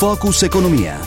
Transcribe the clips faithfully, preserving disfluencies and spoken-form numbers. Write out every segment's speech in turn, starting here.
Focus Economia.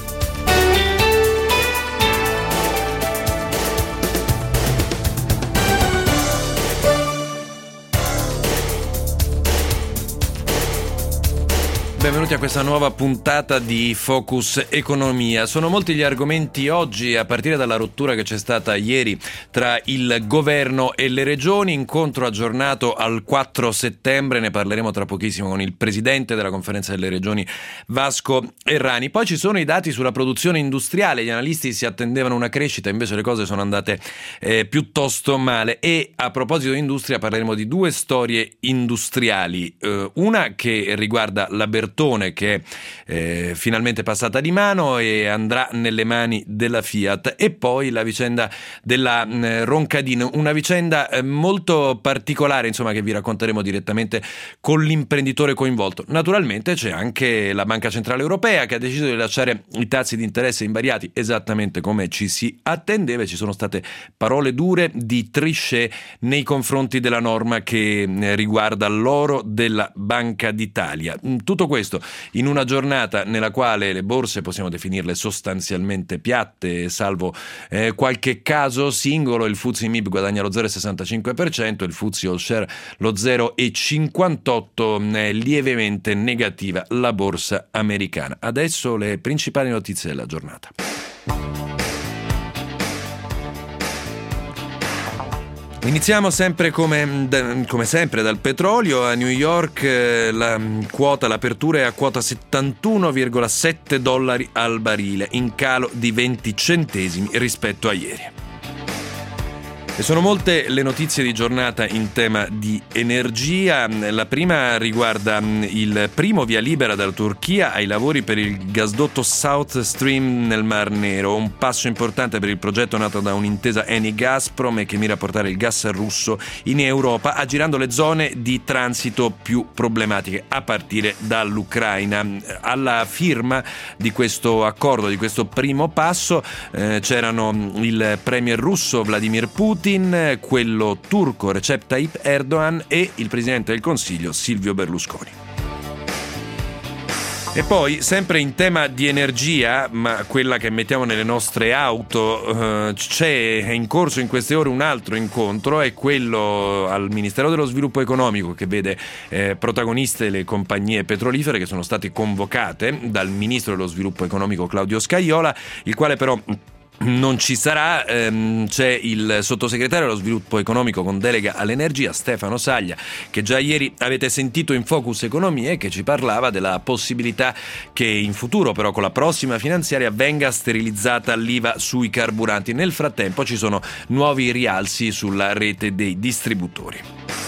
Benvenuti a questa nuova puntata di Focus Economia. Sono molti gli argomenti oggi, a partire dalla rottura che c'è stata ieri tra il governo e le regioni, incontro aggiornato al quattro settembre, ne parleremo tra pochissimo con il presidente della conferenza delle regioni Vasco Errani. Poi ci sono i dati sulla produzione industriale, gli analisti si attendevano una crescita, invece le cose sono andate eh, piuttosto male. E a proposito di industria parleremo di due storie industriali, eh, una che riguarda la Bertone, che è eh, finalmente passata di mano e andrà nelle mani della Fiat, e poi la vicenda della mh, Roncadino, una vicenda eh, molto particolare, insomma, che vi racconteremo direttamente con l'imprenditore coinvolto. Naturalmente c'è anche la Banca Centrale Europea, che ha deciso di lasciare i tassi di interesse invariati, esattamente come ci si attendeva. Ci sono state parole dure di Trichet nei confronti della norma che eh, riguarda l'oro della Banca d'Italia. Tutto questo in una giornata nella quale le borse possiamo definirle sostanzialmente piatte, salvo eh, qualche caso singolo. Il F T S E M I B guadagna lo zero virgola sessantacinque per cento, il F T S E All Share lo zero virgola cinquantotto per cento, è lievemente negativa la borsa americana. Adesso le principali notizie della giornata. Iniziamo sempre come, come sempre dal petrolio. A New York eh, la quota, l'apertura è a quota settantuno virgola sette dollari al barile, in calo di venti centesimi rispetto a ieri. E sono molte le notizie di giornata in tema di energia. La prima riguarda il primo via libera dalla Turchia ai lavori per il gasdotto South Stream nel Mar Nero, un passo importante per il progetto nato da un'intesa Eni-Gazprom e che mira a portare il gas russo in Europa, aggirando le zone di transito più problematiche, a partire dall'Ucraina. Alla firma di questo accordo, di questo primo passo, eh, c'erano il premier russo Vladimir Putin, quello turco Recep Tayyip Erdogan e il presidente del Consiglio Silvio Berlusconi. E poi, sempre in tema di energia, ma quella che mettiamo nelle nostre auto, eh, c'è è in corso in queste ore un altro incontro, è quello al Ministero dello Sviluppo Economico, che vede eh, protagoniste le compagnie petrolifere, che sono state convocate dal Ministro dello Sviluppo Economico Claudio Scajola, il quale però non ci sarà. Ehm, c'è il sottosegretario dello sviluppo economico con delega all'energia Stefano Saglia, che già ieri avete sentito in Focus Economia e che ci parlava della possibilità che in futuro, però con la prossima finanziaria, venga sterilizzata l'I V A sui carburanti. Nel frattempo ci sono nuovi rialzi sulla rete dei distributori.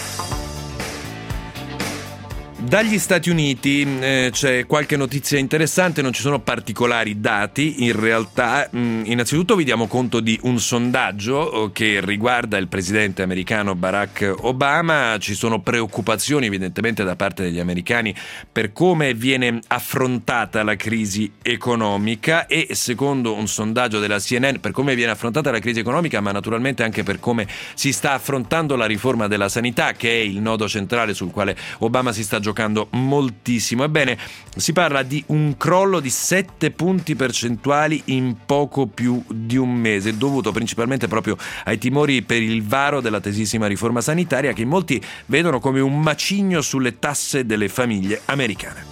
Dagli Stati Uniti eh, c'è qualche notizia interessante, non ci sono particolari dati in realtà. Mh, innanzitutto vi diamo conto di un sondaggio che riguarda il presidente americano Barack Obama. Ci sono preoccupazioni evidentemente da parte degli americani per come viene affrontata la crisi economica e, secondo un sondaggio della C N N, per come viene affrontata la crisi economica, ma naturalmente anche per come si sta affrontando la riforma della sanità, che è il nodo centrale sul quale Obama si sta giocando moltissimo. Ebbene, si parla di un crollo di sette punti percentuali in poco più di un mese, dovuto principalmente proprio ai timori per il varo della tesissima riforma sanitaria, che molti vedono come un macigno sulle tasse delle famiglie americane.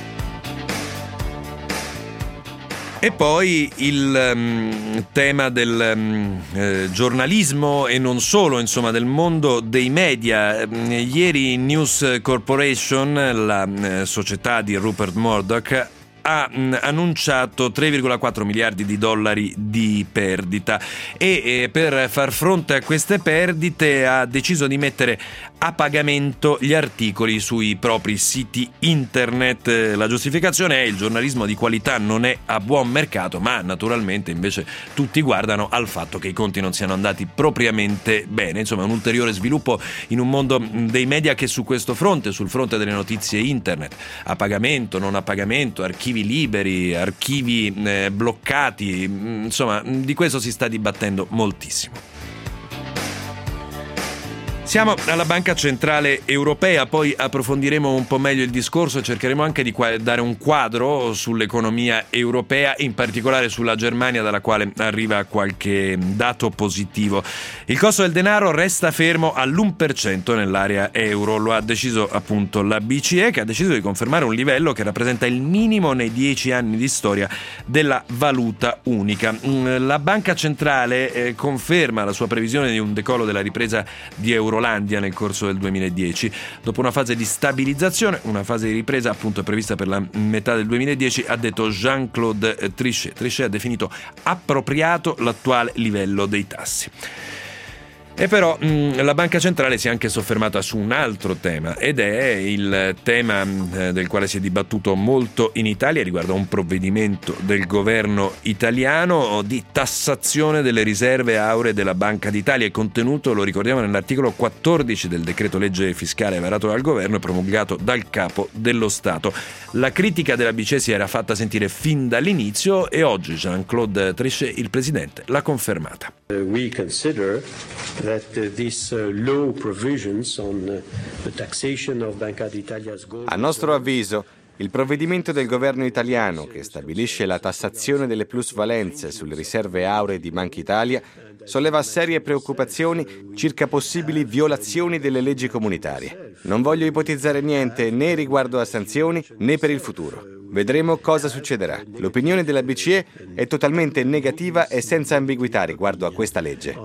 E poi il um, tema del um, eh, giornalismo e non solo, insomma, del mondo dei media. Ieri News Corporation, la eh, società di Rupert Murdoch, ha mh, annunciato tre virgola quattro miliardi di dollari di perdita e eh, per far fronte a queste perdite ha deciso di mettere a pagamento gli articoli sui propri siti internet. La giustificazione è: il giornalismo di qualità non è a buon mercato, ma naturalmente invece tutti guardano al fatto che i conti non siano andati propriamente bene. Insomma, un ulteriore sviluppo in un mondo dei media che su questo fronte, sul fronte delle notizie internet, a pagamento, non a pagamento, archivi liberi, archivi eh, bloccati, insomma, di questo si sta dibattendo moltissimo. Siamo alla Banca Centrale Europea, poi approfondiremo un po' meglio il discorso e cercheremo anche di dare un quadro sull'economia europea, in particolare sulla Germania, dalla quale arriva qualche dato positivo. Il costo del denaro resta fermo all'uno per cento nell'area euro, lo ha deciso appunto la B C E, che ha deciso di confermare un livello che rappresenta il minimo nei dieci anni di storia della valuta unica. La Banca Centrale eh, conferma la sua previsione di un decollo della ripresa di Eurolandia nel corso del duemiladieci. Dopo una fase di stabilizzazione, una fase di ripresa appunto prevista per la metà del duemiladieci, ha detto Jean-Claude Trichet. Trichet ha definito appropriato l'attuale livello dei tassi. E però mh, la Banca Centrale si è anche soffermata su un altro tema, ed è il tema mh, del quale si è dibattuto molto in Italia, riguardo a un provvedimento del governo italiano di tassazione delle riserve auree della Banca d'Italia. Il contenuto, lo ricordiamo, nell'articolo quattordici del decreto legge fiscale varato dal governo e promulgato dal capo dello Stato. La critica della B C E si era fatta sentire fin dall'inizio e oggi Jean-Claude Trichet, il presidente, l'ha confermata. We consider that uh, these uh, law provisions on uh, the taxation of Banca d'Italia's gold. A nostro avviso, il provvedimento del governo italiano che stabilisce la tassazione delle plusvalenze sulle riserve auree di Banca Italia solleva serie preoccupazioni circa possibili violazioni delle leggi comunitarie. Non voglio ipotizzare niente né riguardo a sanzioni né per il futuro. Vedremo cosa succederà. L'opinione della B C E è totalmente negativa e senza ambiguità riguardo a questa legge.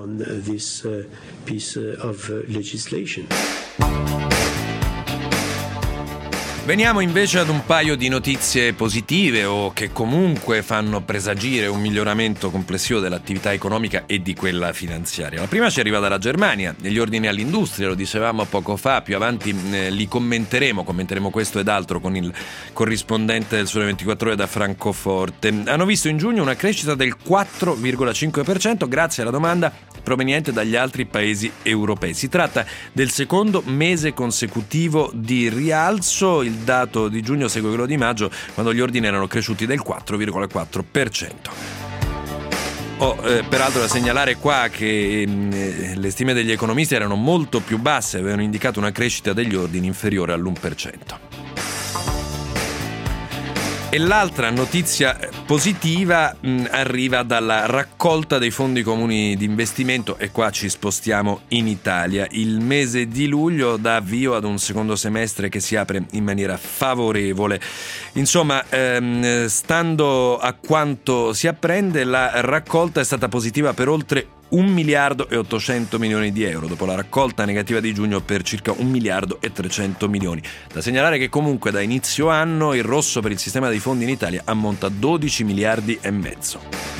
Veniamo invece ad un paio di notizie positive o che comunque fanno presagire un miglioramento complessivo dell'attività economica e di quella finanziaria. La prima ci arriva dalla Germania, negli ordini all'industria, lo dicevamo poco fa, più avanti eh, li commenteremo, commenteremo questo ed altro con il corrispondente del Sole ventiquattro Ore da Francoforte. Hanno visto in giugno una crescita del quattro virgola cinque per cento grazie alla domanda proveniente dagli altri paesi europei. Si tratta del secondo mese consecutivo di rialzo. Il dato di giugno segue quello di maggio, quando gli ordini erano cresciuti del quattro virgola quattro per cento. Oh, eh, peraltro da segnalare qua che eh, le stime degli economisti erano molto più basse, avevano indicato una crescita degli ordini inferiore all'uno per cento. E l'altra notizia positiva mh, arriva dalla raccolta dei fondi comuni di investimento, e qua ci spostiamo in Italia. Il mese di luglio dà avvio ad un secondo semestre che si apre in maniera favorevole. Insomma, ehm, stando a quanto si apprende, la raccolta è stata positiva per oltre un miliardo e ottocento milioni di euro, dopo la raccolta negativa di giugno per circa un miliardo e trecento milioni. Da segnalare che comunque da inizio anno il rosso per il sistema dei fondi in Italia ammonta a dodici miliardi e mezzo.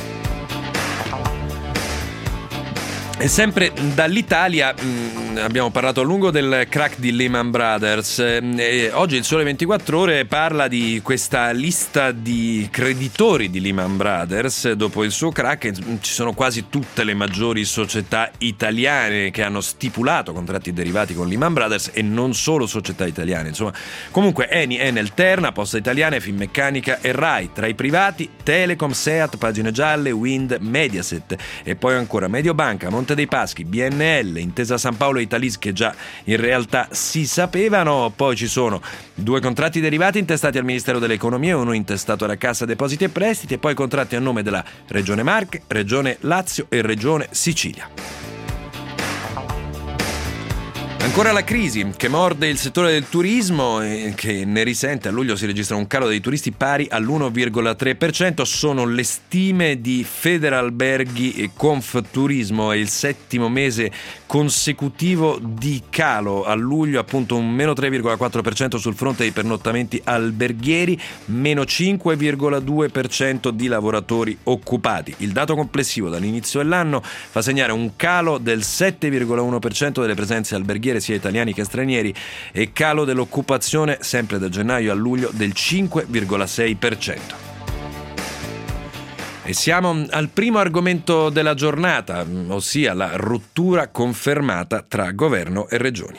E sempre dall'Italia mh, abbiamo parlato a lungo del crack di Lehman Brothers. E oggi il Sole ventiquattro Ore parla di questa lista di creditori di Lehman Brothers. Dopo il suo crack ci sono quasi tutte le maggiori società italiane che hanno stipulato contratti derivati con Lehman Brothers, e non solo società italiane. Insomma, comunque Eni, Enel, Terna, Poste Italiane, Finmeccanica e Rai. Tra i privati Telecom, Seat, Pagine Gialle, Wind, Mediaset, e poi ancora Mediobanca, Monte dei Paschi, B N L, Intesa San Paolo e Italis, che già in realtà si sapevano. Poi ci sono due contratti derivati intestati al Ministero dell'Economia, uno intestato alla Cassa Depositi e Prestiti, e poi contratti a nome della Regione Marche, Regione Lazio e Regione Sicilia. Ancora la crisi che morde il settore del turismo e che ne risente. A luglio si registra un calo dei turisti pari all'uno virgola tre per cento. Sono le stime di Federalberghi e Confturismo. È il settimo mese consecutivo di calo. A luglio appunto un meno tre virgola quattro per cento sul fronte dei pernottamenti alberghieri, meno cinque virgola due per cento di lavoratori occupati. Il dato complessivo dall'inizio dell'anno fa segnare un calo del sette virgola uno per cento delle presenze alberghiere sia italiani che stranieri, e calo dell'occupazione sempre da gennaio a luglio del cinque virgola sei per cento. E siamo al primo argomento della giornata, ossia la rottura confermata tra governo e regioni.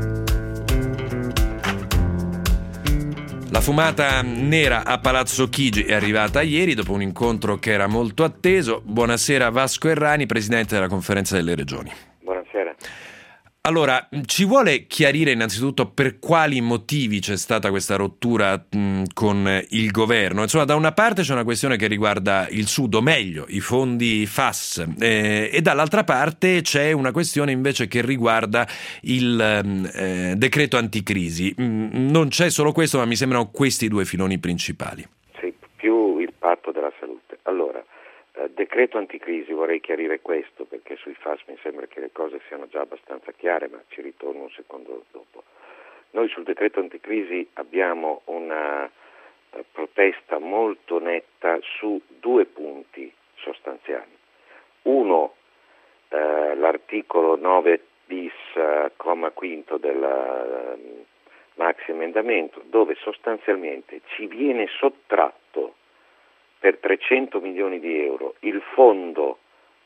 La fumata nera a Palazzo Chigi è arrivata ieri dopo un incontro che era molto atteso. Buonasera Vasco Errani, presidente della Conferenza delle Regioni. Buonasera. Allora, ci vuole chiarire innanzitutto per quali motivi c'è stata questa rottura mh, con il governo? Insomma, da una parte c'è una questione che riguarda il Sud, o meglio, i fondi F A S, eh, e dall'altra parte c'è una questione invece che riguarda il eh, decreto anticrisi. Mh, non c'è solo questo, ma mi sembrano questi due filoni principali. Sì, più il patto della salute. Allora, Eh, decreto anticrisi, vorrei chiarire questo perché sui F A S mi sembra che le cose siano già abbastanza chiare, ma ci ritorno un secondo dopo. Noi sul decreto anticrisi abbiamo una eh, protesta molto netta su due punti sostanziali. Uno, eh, l'articolo nove bis, eh, comma quinto del eh, maxi emendamento, dove sostanzialmente ci viene sottratto per trecento milioni di euro il fondo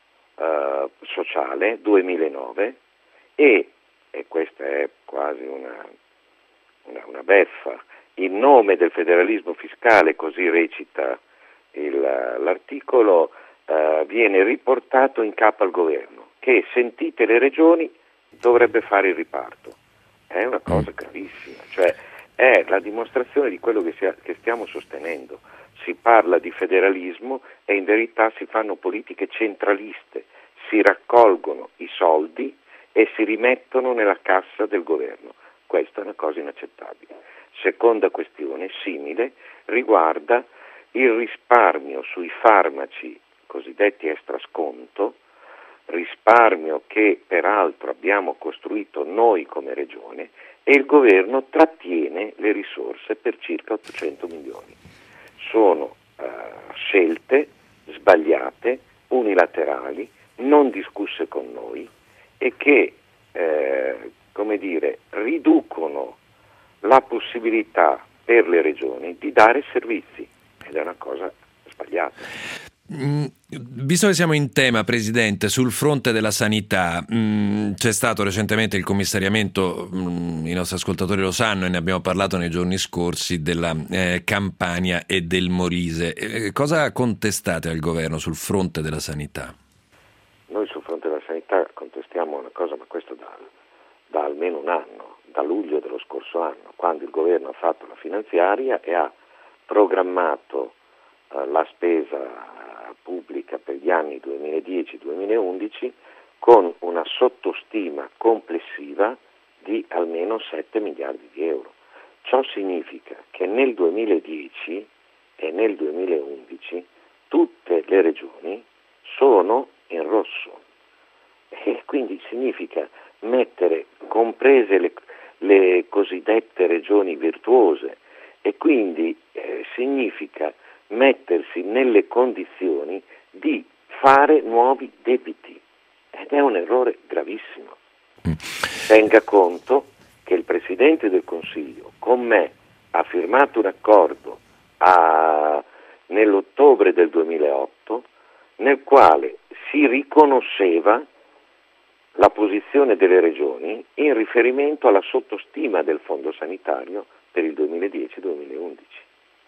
eh, sociale duemilanove e, e questa è quasi una, una, una beffa, in nome del federalismo fiscale, così recita il, l'articolo, eh, viene riportato in capo al governo che, sentite le regioni, dovrebbe fare il riparto. È una cosa gravissima, cioè è la dimostrazione di quello che, sia, che stiamo sostenendo. Si parla di federalismo e in verità si fanno politiche centraliste, si raccolgono i soldi e si rimettono nella cassa del governo. Questa è una cosa inaccettabile. Seconda questione simile riguarda il risparmio sui farmaci cosiddetti extra sconto, risparmio che peraltro abbiamo costruito noi come regione e il governo trattiene le risorse per circa ottocento milioni. Sono uh, scelte sbagliate, unilaterali, non discusse con noi e che, eh, come dire, riducono la possibilità per le regioni di dare servizi ed è una cosa sbagliata. Mm, visto che siamo in tema, Presidente, sul fronte della sanità, mm, c'è stato recentemente il commissariamento, mm, i nostri ascoltatori lo sanno e ne abbiamo parlato nei giorni scorsi, della eh, Campania e del Molise. Eh, cosa contestate al governo sul fronte della sanità? Noi sul fronte della sanità contestiamo una cosa, ma questo da, da almeno un anno, da luglio dello scorso anno, quando il governo ha fatto la finanziaria e ha programmato eh, la spesa pubblica per gli anni duemiladieci duemilaundici con una sottostima complessiva di almeno sette miliardi di euro. Ciò significa che nel duemiladieci e nel duemilaundici tutte le regioni sono in rosso e quindi significa mettere, comprese le, le cosiddette regioni virtuose, e quindi eh, significa mettersi nelle condizioni di fare nuovi debiti ed è un errore gravissimo. Tenga conto che il Presidente del Consiglio con me ha firmato un accordo a, nell'ottobre del duemilaotto nel quale si riconosceva la posizione delle regioni in riferimento alla sottostima del fondo sanitario per il duemiladieci duemilaundici.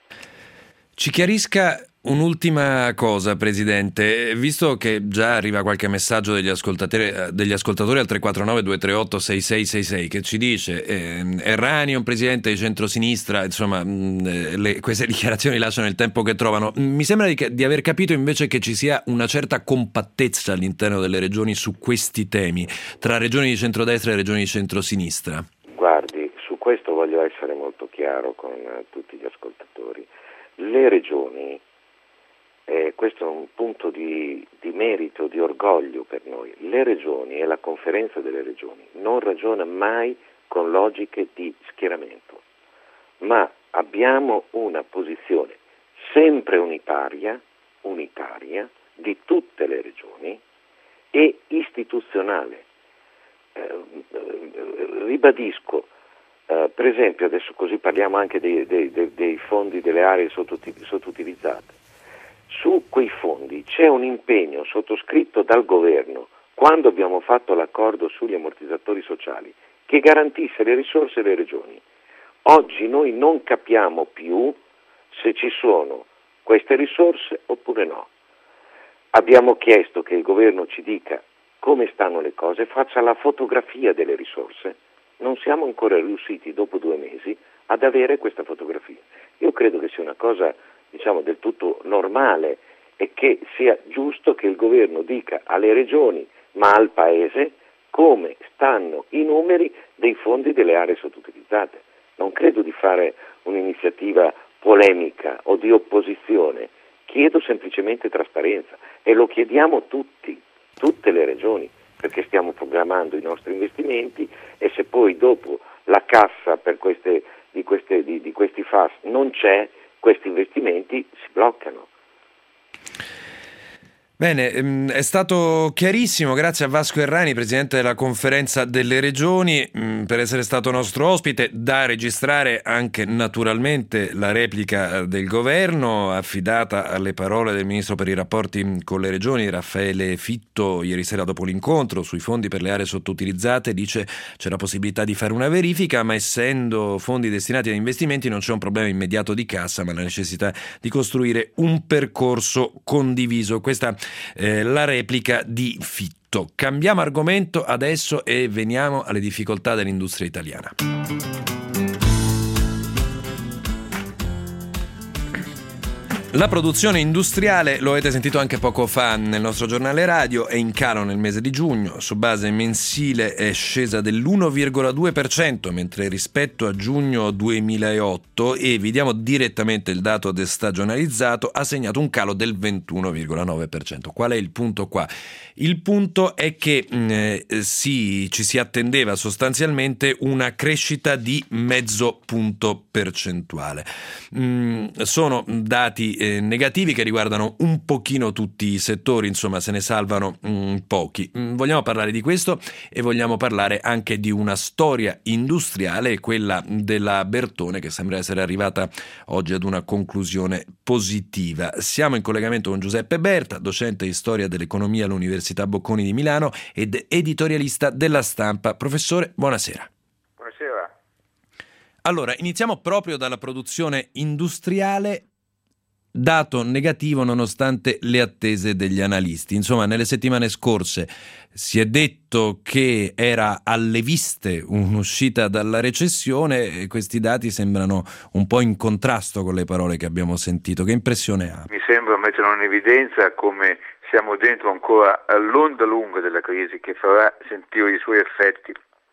Ci chiarisca un'ultima cosa, Presidente, visto che già arriva qualche messaggio degli ascoltatori, degli ascoltatori al tre quattro nove due tre otto sei sei sei sei che ci dice eh, Errani è un presidente di centrosinistra, insomma mh, le, queste dichiarazioni lasciano il tempo che trovano. Mi sembra di, di aver capito invece che ci sia una certa compattezza all'interno delle regioni su questi temi, tra regioni di centrodestra e regioni di centrosinistra. Guardi, su questo voglio essere molto chiaro con uh, tutti gli ascoltatori. Le regioni, eh, questo è un punto di, di merito, di orgoglio per noi, le regioni e la conferenza delle regioni non ragiona mai con logiche di schieramento, ma abbiamo una posizione sempre unitaria, unitaria di tutte le regioni e istituzionale. Eh, eh, ribadisco, Uh, per esempio, adesso così parliamo anche dei, dei, dei, dei fondi delle aree sottoutilizzate. Su quei fondi c'è un impegno sottoscritto dal governo quando abbiamo fatto l'accordo sugli ammortizzatori sociali che garantisse le risorse alle regioni. Oggi noi non capiamo più se ci sono queste risorse oppure no. Abbiamo chiesto che il governo ci dica come stanno le cose, faccia la fotografia delle risorse. Non siamo ancora riusciti, dopo due mesi, ad avere questa fotografia. Io credo che sia una cosa, diciamo, del tutto normale e che sia giusto che il governo dica alle regioni, ma al Paese, come stanno i numeri dei fondi delle aree sottoutilizzate. Non credo di fare un'iniziativa polemica o di opposizione, chiedo semplicemente trasparenza e lo chiediamo tutti, tutte le regioni, perché stiamo programmando i nostri investimenti e se poi dopo la cassa per queste, di, queste, di, di questi F A S non c'è, questi investimenti si bloccano. Bene, è stato chiarissimo, grazie a Vasco Errani, Presidente della Conferenza delle Regioni, per essere stato nostro ospite. Da registrare anche naturalmente la replica del Governo, affidata alle parole del Ministro per i rapporti con le Regioni, Raffaele Fitto, ieri sera dopo l'incontro sui fondi per le aree sottoutilizzate. Dice c'è la possibilità di fare una verifica, ma essendo fondi destinati ad investimenti non c'è un problema immediato di cassa, ma la necessità di costruire un percorso condiviso. Questa Eh, la replica di Fitto. Cambiamo argomento adesso e veniamo alle difficoltà dell'industria italiana. La produzione industriale, lo avete sentito anche poco fa nel nostro giornale radio, è in calo nel mese di giugno. Su base mensile è scesa dell'uno virgola due per cento, mentre rispetto a giugno duemilaotto, e vediamo direttamente il dato destagionalizzato, ha segnato un calo del ventuno virgola nove per cento. Qual è il punto qua? Il punto è che eh, sì, ci si attendeva sostanzialmente una crescita di mezzo punto percentuale. Mm, sono dati eh, negativi che riguardano un pochino tutti i settori, insomma se ne salvano mm, pochi. Mm, vogliamo parlare di questo e vogliamo parlare anche di una storia industriale, quella della Bertone, che sembra essere arrivata oggi ad una conclusione positiva. Siamo in collegamento con Giuseppe Berta, docente di storia dell'economia all'Università Bocconi di Milano ed editorialista della Stampa. Professore, buonasera. Buonasera. Allora, iniziamo proprio dalla produzione industriale. Dato negativo nonostante le attese degli analisti. Insomma, nelle settimane scorse si è detto che era alle viste un'uscita dalla recessione e questi dati sembrano un po' in contrasto con le parole che abbiamo sentito. Che impressione ha? Mi sembra mettere in evidenza come siamo dentro ancora all'onda lunga della crisi che farà sentire i suoi effetti,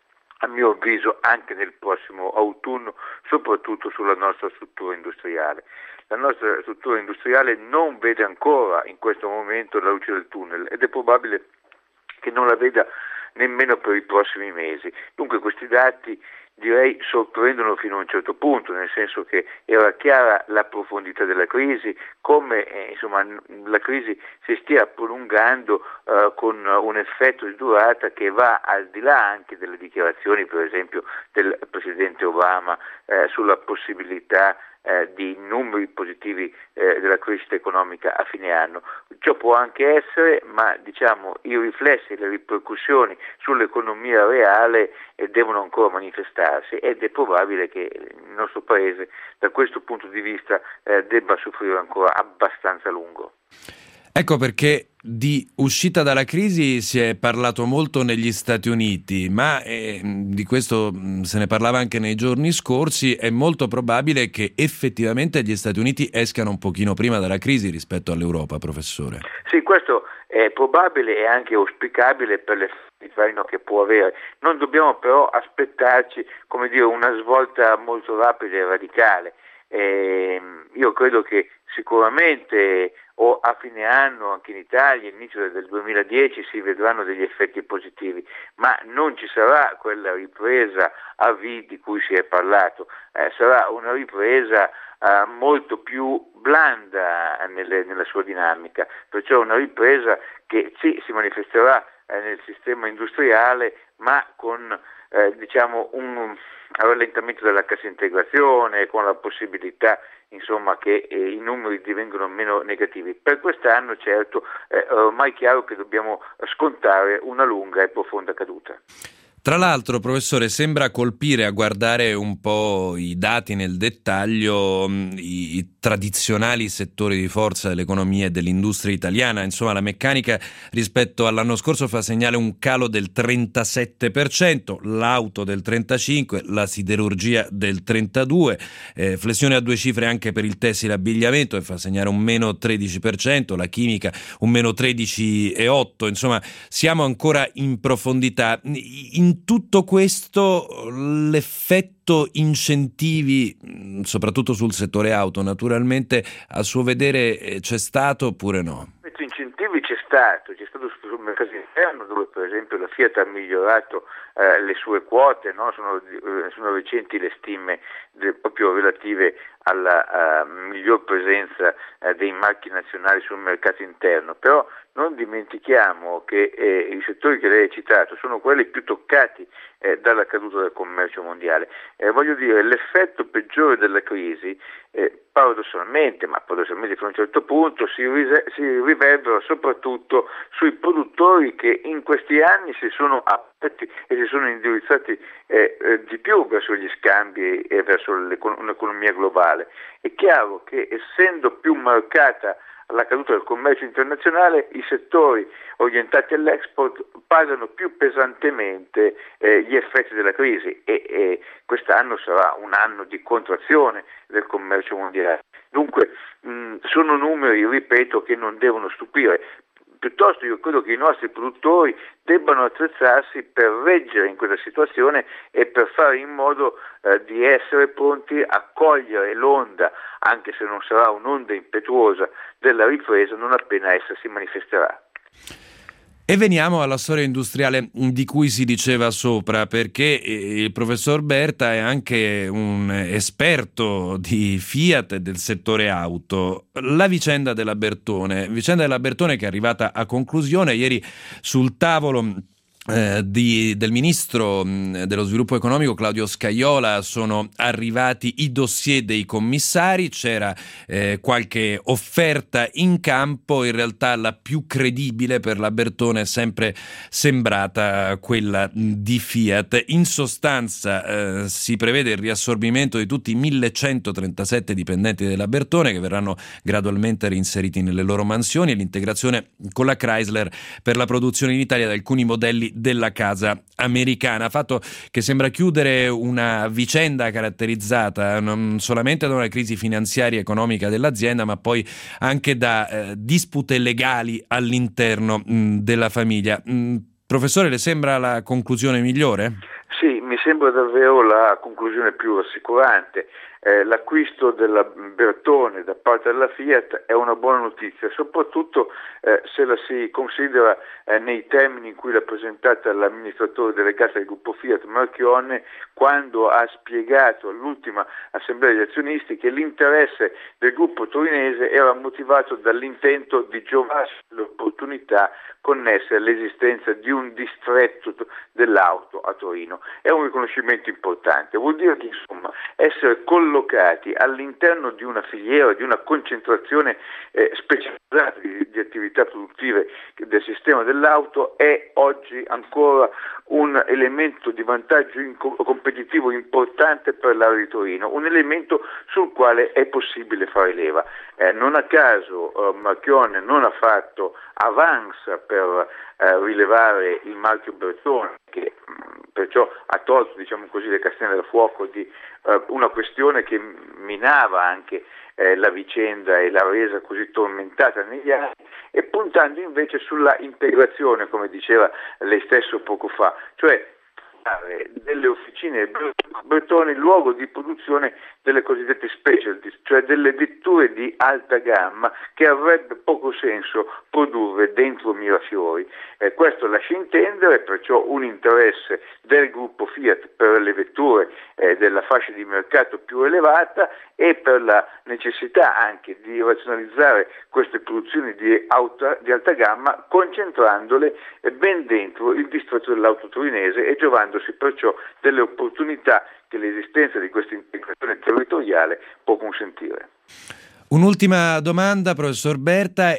a mio avviso, anche nel prossimo autunno, soprattutto sulla nostra struttura industriale. La nostra struttura industriale non vede ancora in questo momento la luce del tunnel ed è probabile che non la veda nemmeno per i prossimi mesi. Dunque questi dati direi sorprendono fino a un certo punto, nel senso che era chiara la profondità della crisi, come eh, insomma la crisi si stia prolungando eh, con un effetto di durata che va al di là anche delle dichiarazioni, per esempio, del Presidente Obama eh, sulla possibilità Eh, di numeri positivi eh, della crescita economica a fine anno. Ciò può anche essere, ma diciamo i riflessi e le ripercussioni sull'economia reale eh, devono ancora manifestarsi ed è probabile che il nostro Paese da questo punto di vista eh, debba soffrire ancora abbastanza a lungo. Ecco perché di uscita dalla crisi si è parlato molto negli Stati Uniti, ma eh, di questo se ne parlava anche nei giorni scorsi. È molto probabile che effettivamente gli Stati Uniti escano un pochino prima dalla crisi rispetto all'Europa, professore. Sì, questo è probabile e anche auspicabile per l'effetto che può avere. Non dobbiamo però aspettarci, come dire, una svolta molto rapida e radicale. Eh, io credo che sicuramente o a fine anno anche in Italia, all'inizio del duemiladieci, si vedranno degli effetti positivi, ma non ci sarà quella ripresa a V di cui si è parlato, eh, sarà una ripresa eh, molto più blanda nelle, nella sua dinamica, perciò una ripresa che sì, si manifesterà eh, nel sistema industriale, ma con eh, diciamo un rallentamento della cassa integrazione, con la possibilità insomma che eh, i numeri divengano meno negativi. Per quest'anno certo è ormai chiaro che dobbiamo scontare una lunga e profonda caduta. Tra l'altro, professore, sembra colpire, a guardare un po' i dati nel dettaglio, i, i tradizionali settori di forza dell'economia e dell'industria italiana. Insomma, la meccanica rispetto all'anno scorso fa segnale un calo del trentasette per cento, l'auto del trentacinque per cento, la siderurgia del trentadue per cento, eh, flessione a due cifre anche per il tessile e abbigliamento, che fa segnare un meno tredici per cento, la chimica un meno tredici virgola otto per cento. Insomma, siamo ancora in profondità. In tutto questo l'effetto incentivi, soprattutto sul settore auto, naturalmente a suo vedere c'è stato oppure no? L'effetto incentivi c'è stato, c'è stato sul mercato interno, dove per esempio la Fiat ha migliorato eh, le sue quote, no? sono, eh, sono recenti le stime de, proprio relative alla uh, miglior presenza uh, dei marchi nazionali sul mercato interno, però non dimentichiamo che eh, i settori che lei ha citato sono quelli più toccati eh, dalla caduta del commercio mondiale. Eh, voglio dire, l'effetto peggiore della crisi, eh, paradossalmente, ma paradossalmente fino a un certo punto, si, rise- si riverbera soprattutto sui produttori che in questi anni si sono aperti e si sono indirizzati eh, eh, di più verso gli scambi e verso un'economia globale. È chiaro che essendo più marcata la caduta del commercio internazionale, i settori orientati all'export pagano più pesantemente eh, gli effetti della crisi e, e quest'anno sarà un anno di contrazione del commercio mondiale. Dunque mh, sono numeri, ripeto, che non devono stupire. Piuttosto io credo che i nostri produttori debbano attrezzarsi per reggere in questa situazione e per fare in modo eh, di essere pronti a cogliere l'onda, anche se non sarà un'onda impetuosa, della ripresa non appena essa si manifesterà. E veniamo alla storia industriale di cui si diceva sopra, perché il professor Berta è anche un esperto di Fiat e del settore auto. La vicenda della Bertone, vicenda della Bertone che è arrivata a conclusione ieri sul tavolo Eh, di, del ministro mh, dello sviluppo economico Claudio Scajola. Sono arrivati i dossier dei commissari, c'era eh, qualche offerta in campo, in realtà la più credibile per la Bertone è sempre sembrata quella di Fiat. In sostanza eh, si prevede il riassorbimento di tutti i millecentotrentasette dipendenti della Bertone, che verranno gradualmente reinseriti nelle loro mansioni, e l'integrazione con la Chrysler per la produzione in Italia di alcuni modelli della casa americana, fatto che sembra chiudere una vicenda caratterizzata non solamente da una crisi finanziaria e economica dell'azienda, ma poi anche da eh, dispute legali all'interno mh, della famiglia. Mh, professore, le sembra la conclusione migliore? Sì, mi sembra davvero la conclusione più rassicurante. Eh, l'acquisto della Bertone da parte della Fiat è una buona notizia, soprattutto eh, se la si considera eh, nei termini in cui l'ha presentata l'amministratore delegato del gruppo Fiat Marchionne, quando ha spiegato all'ultima assemblea degli azionisti che l'interesse del gruppo torinese era motivato dall'intento di giovarsi l'opportunità connesse all'esistenza di un distretto dell'auto a Torino. È un riconoscimento importante, vuol dire che insomma essere collocati all'interno di una filiera, di una concentrazione eh, specializzata di, di attività produttive del sistema dell'auto è oggi ancora un elemento di vantaggio in- competitivo importante per l'area di Torino, un elemento sul quale è possibile fare leva. Eh, non a caso eh, Marchionne non ha fatto avance per eh, rilevare il marchio Bertone, che mh, perciò ha tolto, diciamo così, le castane da fuoco di eh, una questione che minava anche eh, la vicenda e l'ha resa così tormentata negli anni, e puntando invece sulla integrazione, come diceva lei stesso poco fa, cioè delle officine Bertone il luogo di produzione delle cosiddette specialties, cioè delle vetture di alta gamma che avrebbe poco senso produrre dentro Mirafiori. Eh, questo lascia intendere perciò un interesse del gruppo Fiat per le vetture eh, della fascia di mercato più elevata e per la necessità anche di razionalizzare queste produzioni di, auto, di alta gamma, concentrandole eh, ben dentro il distretto dell'auto torinese e giovandosi perciò delle opportunità che l'esistenza di questa integrazione territoriale può consentire. Un'ultima domanda, professor Berta,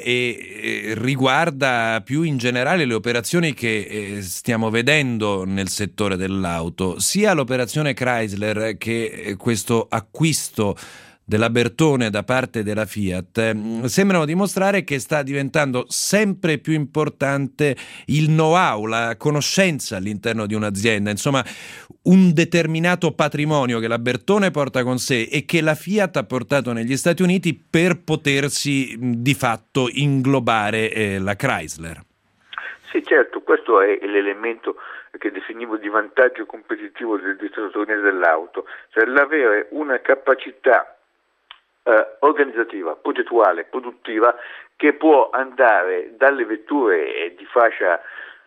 e riguarda più in generale le operazioni che stiamo vedendo nel settore dell'auto, sia l'operazione Chrysler che questo acquisto della Bertone da parte della Fiat sembrano dimostrare che sta diventando sempre più importante il know-how, la conoscenza all'interno di un'azienda, insomma un determinato patrimonio che la Bertone porta con sé e che la Fiat ha portato negli Stati Uniti per potersi di fatto inglobare eh, la Chrysler. Sì, certo, questo è l'elemento che definivo di vantaggio competitivo del distributore dell'auto, cioè l'avere una capacità Eh, organizzativa, progettuale, produttiva che può andare dalle vetture di fascia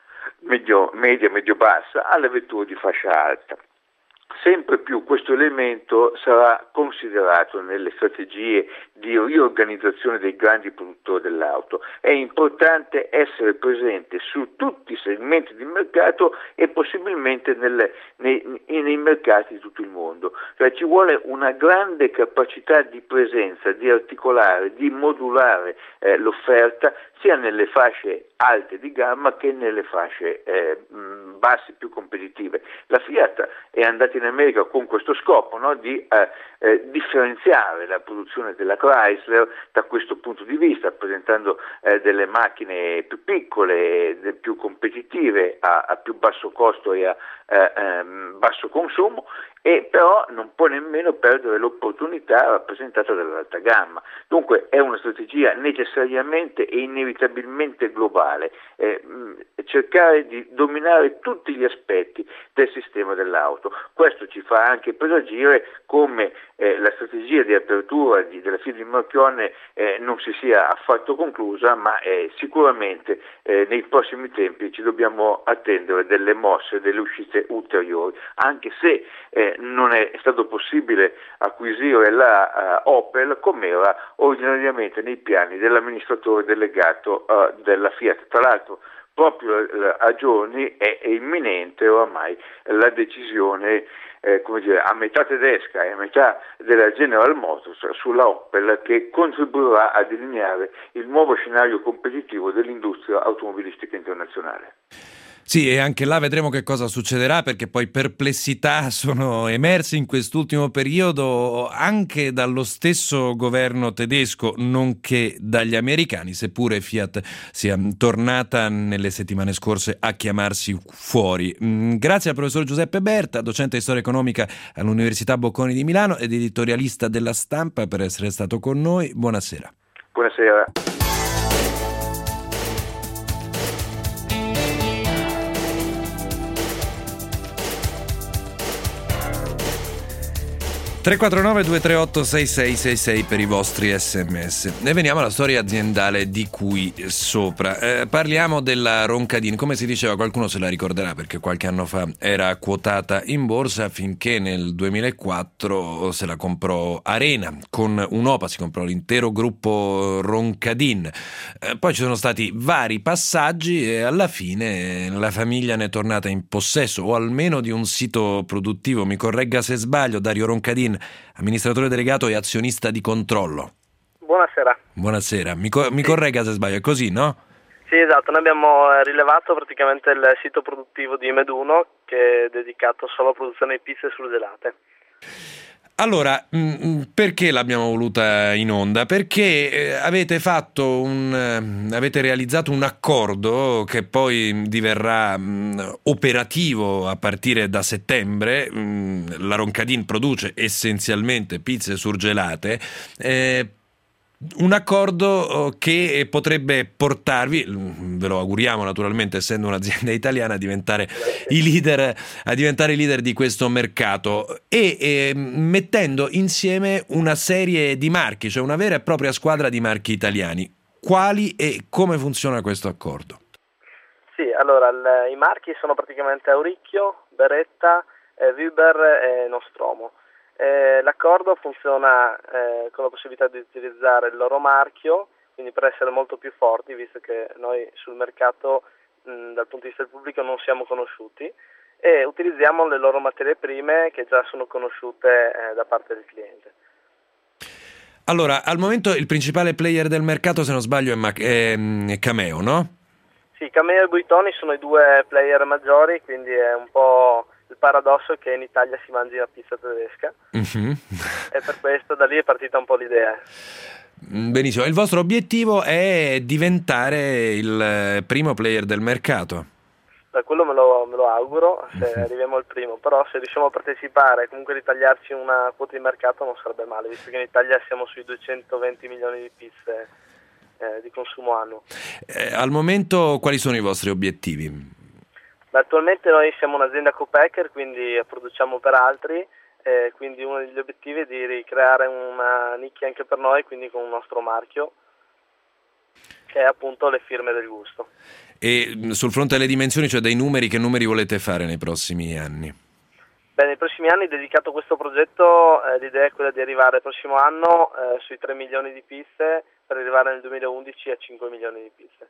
medio, media, medio-bassa alle vetture di fascia alta. Sempre più questo elemento sarà considerato nelle strategie di riorganizzazione dei grandi produttori dell'auto. È importante essere presente su tutti i segmenti di mercato e possibilmente nelle, nei, nei mercati di tutto il mondo. Cioè ci vuole una grande capacità di presenza, di articolare, di modulare eh, l'offerta sia nelle fasce alte di gamma che nelle fasce eh, basse più competitive. La Fiat è andata in America con questo scopo, no? di eh, eh, differenziare la produzione della Chrysler da questo punto di vista, presentando eh, delle macchine più piccole, più competitive, a, a più basso costo e a eh, ehm, basso consumo, e però non può nemmeno perdere l'opportunità rappresentata dall'alta gamma. Dunque è una strategia necessariamente e inevitabilmente globale, eh, cercare di dominare tutti gli aspetti del sistema dell'auto. Questo ci fa anche presagire come eh, la strategia di apertura di, della Fiat di Marchionne eh, non si sia affatto conclusa, ma eh, sicuramente eh, nei prossimi tempi ci dobbiamo attendere delle mosse, delle uscite ulteriori, anche se eh, non è stato possibile acquisire la uh, Opel come era originariamente nei piani dell'amministratore delegato uh, della Fiat. Tra l'altro proprio uh, a giorni è, è imminente oramai la decisione eh, come dire, a metà tedesca e a metà della General Motors sulla Opel, che contribuirà a delineare il nuovo scenario competitivo dell'industria automobilistica internazionale. Sì, e anche là vedremo che cosa succederà, perché poi perplessità sono emerse in quest'ultimo periodo anche dallo stesso governo tedesco, nonché dagli americani, seppure Fiat sia tornata nelle settimane scorse a chiamarsi fuori. Grazie al professor Giuseppe Berta, docente di storia economica all'Università Bocconi di Milano ed editorialista della Stampa, per essere stato con noi. Buonasera. Buonasera. tre quattro nove due tre otto sei sei sei sei per i vostri sms. E veniamo alla storia aziendale di cui sopra. Eh, parliamo della Roncadin. Come si diceva, qualcuno se la ricorderà perché qualche anno fa era quotata in borsa, finché nel duemilaquattro se la comprò Arena. Con un'O P A si comprò l'intero gruppo Roncadin. Eh, poi ci sono stati vari passaggi e alla fine la famiglia ne è tornata in possesso, o almeno di un sito produttivo. Mi corregga se sbaglio, Dario Roncadin, amministratore delegato e azionista di controllo. Buonasera. Buonasera, mi, co- mi corregga se sbaglio, è così, no? Sì, esatto, noi abbiamo rilevato praticamente il sito produttivo di Meduno, che è dedicato solo alla produzione di pizze surgelate. Allora, mh, perché l'abbiamo voluta in onda? Perché eh, avete fatto un eh, avete realizzato un accordo che poi diverrà mh, operativo a partire da settembre. Mh, la Roncadin produce essenzialmente pizze surgelate. Eh, Un accordo che potrebbe portarvi, ve lo auguriamo naturalmente essendo un'azienda italiana, a diventare i leader, a diventare i leader di questo mercato e eh, mettendo insieme una serie di marchi, cioè una vera e propria squadra di marchi italiani. Quali e come funziona questo accordo? Sì, allora le, i marchi sono praticamente Auricchio, Beretta, eh, Weber e Nostromo. Eh, l'accordo funziona eh, con la possibilità di utilizzare il loro marchio, quindi per essere molto più forti, visto che noi sul mercato mh, dal punto di vista del pubblico non siamo conosciuti, e utilizziamo le loro materie prime che già sono conosciute eh, da parte del cliente. Allora, al momento il principale player del mercato, se non sbaglio, è, Ma- è Cameo, no? Sì, Cameo e Buitoni sono i due player maggiori, quindi è un po' il paradosso che in Italia si mangi la pizza tedesca, mm-hmm. E per questo da lì è partita un po' l'idea. Benissimo, il vostro obiettivo è diventare il primo player del mercato? Da quello me lo, me lo auguro, se arriviamo al primo, però se riusciamo a partecipare e comunque ritagliarci una quota di mercato non sarebbe male, visto che in Italia siamo sui duecentoventi milioni di pizze eh, di consumo annuo. Eh, al momento quali sono i vostri obiettivi? Beh, attualmente noi siamo un'azienda co-packer, quindi produciamo per altri, eh, quindi uno degli obiettivi è di ricreare una nicchia anche per noi, quindi con un nostro marchio, che è appunto le firme del gusto. E sul fronte delle dimensioni, cioè dei numeri, che numeri volete fare nei prossimi anni? Beh, nei prossimi anni, dedicato a questo progetto, eh, l'idea è quella di arrivare il prossimo anno eh, sui tre milioni di pizze, per arrivare nel duemilaundici a cinque milioni di pizze.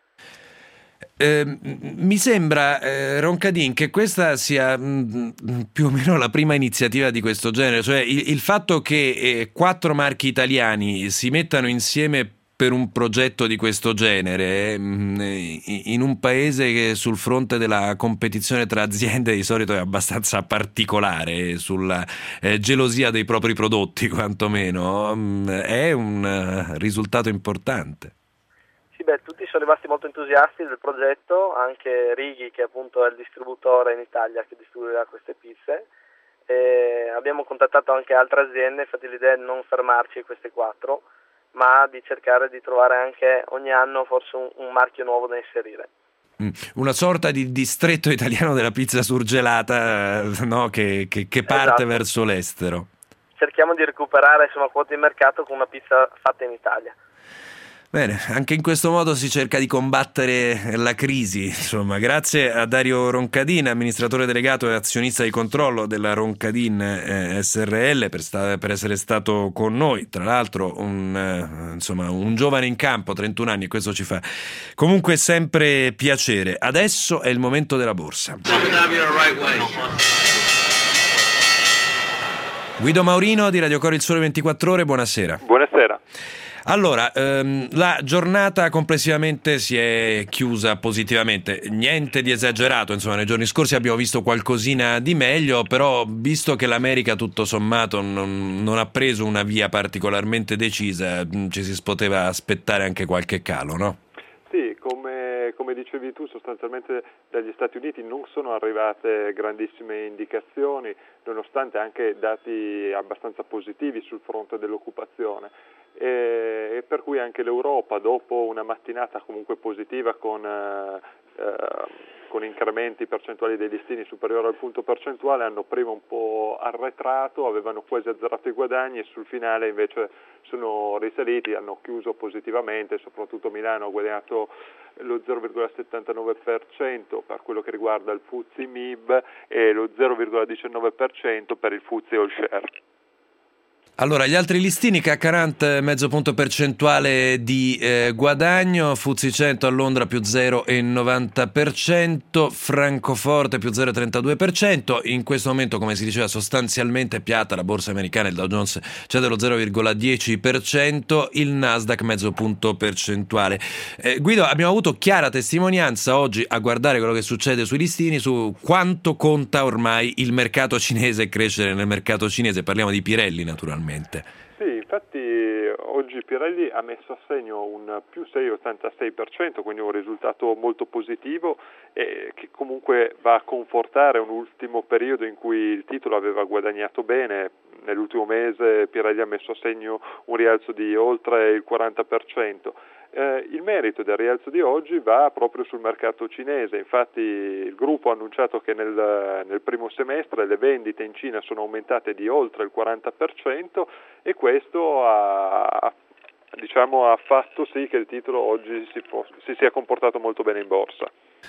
Eh, mi sembra, eh, Roncadin, che questa sia mh, più o meno la prima iniziativa di questo genere, cioè il, il fatto che eh, quattro marchi italiani si mettano insieme per un progetto di questo genere in un paese che sul fronte della competizione tra aziende di solito è abbastanza particolare, sulla eh, gelosia dei propri prodotti quantomeno, è un risultato importante. Sì, beh, tutti sono rimasti molto entusiasti del progetto, anche Righi, che appunto è il distributore in Italia che distribuirà queste pizze, e abbiamo contattato anche altre aziende, infatti l'idea è non fermarci a queste quattro, ma di cercare di trovare anche ogni anno forse un, un marchio nuovo da inserire. Una sorta di distretto italiano della pizza surgelata, no? che, che, che parte, esatto, verso l'estero. Cerchiamo di recuperare insomma quote di mercato con una pizza fatta in Italia. Bene, anche in questo modo si cerca di combattere la crisi, insomma. Grazie a Dario Roncadin, amministratore delegato e azionista di controllo della Roncadin eh, S R L, per, sta- per essere stato con noi. Tra l'altro un, eh, insomma, un giovane in campo, trentuno anni, e questo ci fa comunque sempre piacere. Adesso è il momento della borsa. Guido Maurino di Radio Cora Il Sole ventiquattro Ore, buonasera. Buonasera. Allora, ehm, la giornata complessivamente si è chiusa positivamente, niente di esagerato, insomma nei giorni scorsi abbiamo visto qualcosina di meglio, però visto che l'America tutto sommato non, non ha preso una via particolarmente decisa, ci si poteva aspettare anche qualche calo, no? Sì, come, come dicevi tu, sostanzialmente dagli Stati Uniti non sono arrivate grandissime indicazioni, nonostante anche dati abbastanza positivi sul fronte dell'occupazione. E, e per cui anche l'Europa, dopo una mattinata comunque positiva con, eh, con incrementi percentuali dei listini superiori al punto percentuale, hanno prima un po' arretrato, avevano quasi azzerato i guadagni e sul finale invece sono risaliti, hanno chiuso positivamente, soprattutto Milano ha guadagnato lo zero virgola settantanove per cento per quello che riguarda il F T S E M I B e lo zero virgola diciannove per cento per il F T S E All Share. Allora, gli altri listini: C A C quaranta mezzo punto percentuale di eh, guadagno, F T S E cento a Londra più zero virgola novanta per cento, Francoforte più zero virgola trentadue per cento. In questo momento, come si diceva, sostanzialmente piatta la borsa americana, il Dow Jones cede lo zero virgola dieci per cento, il Nasdaq mezzo punto percentuale. Eh, Guido, abbiamo avuto chiara testimonianza oggi a guardare quello che succede sui listini su quanto conta ormai il mercato cinese e crescere nel mercato cinese. Parliamo di Pirelli, naturalmente. Sì, infatti oggi Pirelli ha messo a segno un più sei virgola ottantasei per cento, quindi un risultato molto positivo e che comunque va a confortare un ultimo periodo in cui il titolo aveva guadagnato bene. Nell'ultimo mese Pirelli ha messo a segno un rialzo di oltre il quaranta per cento. Eh, il merito del rialzo di oggi va proprio sul mercato cinese, infatti il gruppo ha annunciato che nel, nel primo semestre le vendite in Cina sono aumentate di oltre il quaranta per cento e questo ha, diciamo, ha fatto sì che il titolo oggi si, si sia comportato molto bene in borsa.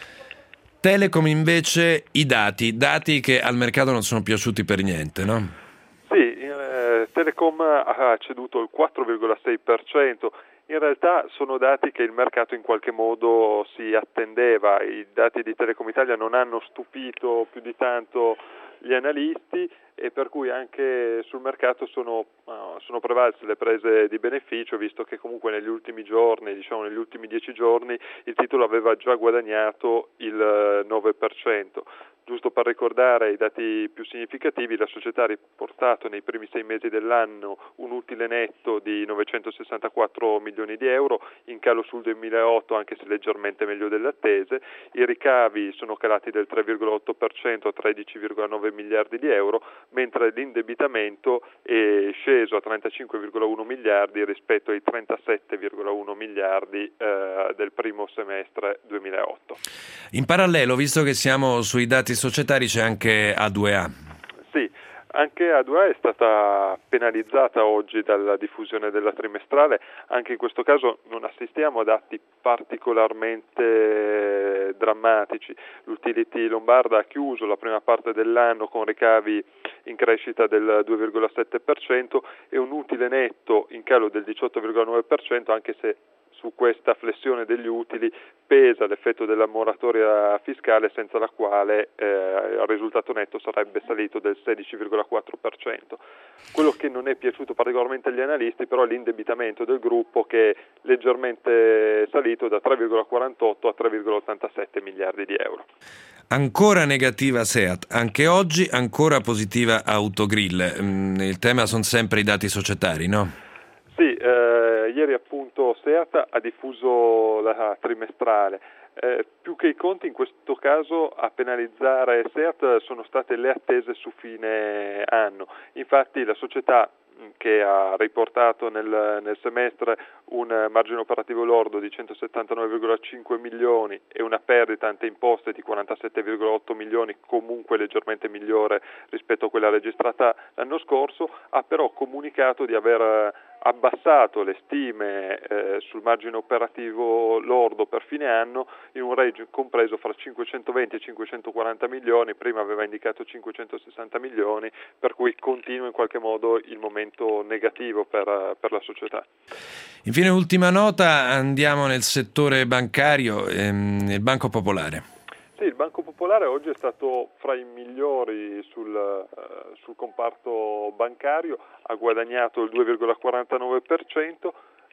Telecom invece, i dati, dati che al mercato non sono piaciuti per niente, no? Sì, eh, Telecom ha ceduto il quattro virgola sei per cento. In realtà sono dati che il mercato in qualche modo si attendeva, i dati di Telecom Italia non hanno stupito più di tanto gli analisti e per cui anche sul mercato sono sono prevalse le prese di beneficio, visto che comunque negli ultimi giorni, diciamo negli ultimi dieci giorni, il titolo aveva già guadagnato il nove per cento. Giusto per ricordare i dati più significativi, la società ha riportato nei primi sei mesi dell'anno un utile netto di novecentosessantaquattro milioni di euro, in calo sul duemilaotto anche se leggermente meglio delle attese. I ricavi sono calati del tre virgola otto per cento a tredici virgola nove miliardi di euro, mentre l'indebitamento è sceso a trentacinque virgola uno miliardi rispetto ai trentasette virgola uno miliardi eh, del primo semestre duemilaotto. In parallelo, visto che siamo sui dati societari, c'è anche A due A. Sì, anche A due A è stata penalizzata oggi dalla diffusione della trimestrale. Anche in questo caso non assistiamo a dati particolarmente drammatici. L'utility lombarda ha chiuso la prima parte dell'anno con ricavi in crescita del due virgola sette per cento e un utile netto in calo del diciotto virgola nove per cento, anche se su questa flessione degli utili pesa l'effetto della moratoria fiscale, senza la quale eh, il risultato netto sarebbe salito del sedici virgola quattro per cento. Quello che non è piaciuto particolarmente agli analisti però è l'indebitamento del gruppo, che è leggermente salito da tre virgola quarantotto a tre virgola ottantasette miliardi di euro. Ancora negativa Seat, anche oggi ancora positiva Autogrill. Il tema sono sempre i dati societari, no? Sì, eh, ieri appunto Seat ha diffuso la trimestrale. Eh, più che i conti, in questo caso a penalizzare Seat sono state le attese su fine anno. Infatti la società, che ha riportato nel, nel semestre un margine operativo lordo di centosettantanove virgola cinque milioni e una perdita ante imposte di quarantasette virgola otto milioni, comunque leggermente migliore rispetto a quella registrata l'anno scorso, ha però comunicato di aver abbassato le stime eh, sul margine operativo lordo per fine anno in un range compreso fra cinquecentoventi e cinquecentoquaranta milioni. Prima aveva indicato cinquecentosessanta milioni, per cui continua in qualche modo il momento negativo per, per la società. Infine, ultima nota, andiamo nel settore bancario, ehm, il Banco Popolare. Sì, il Banco Popolare oggi è stato fra i migliori sul, uh, sul comparto bancario, ha guadagnato il due virgola quarantanove per cento.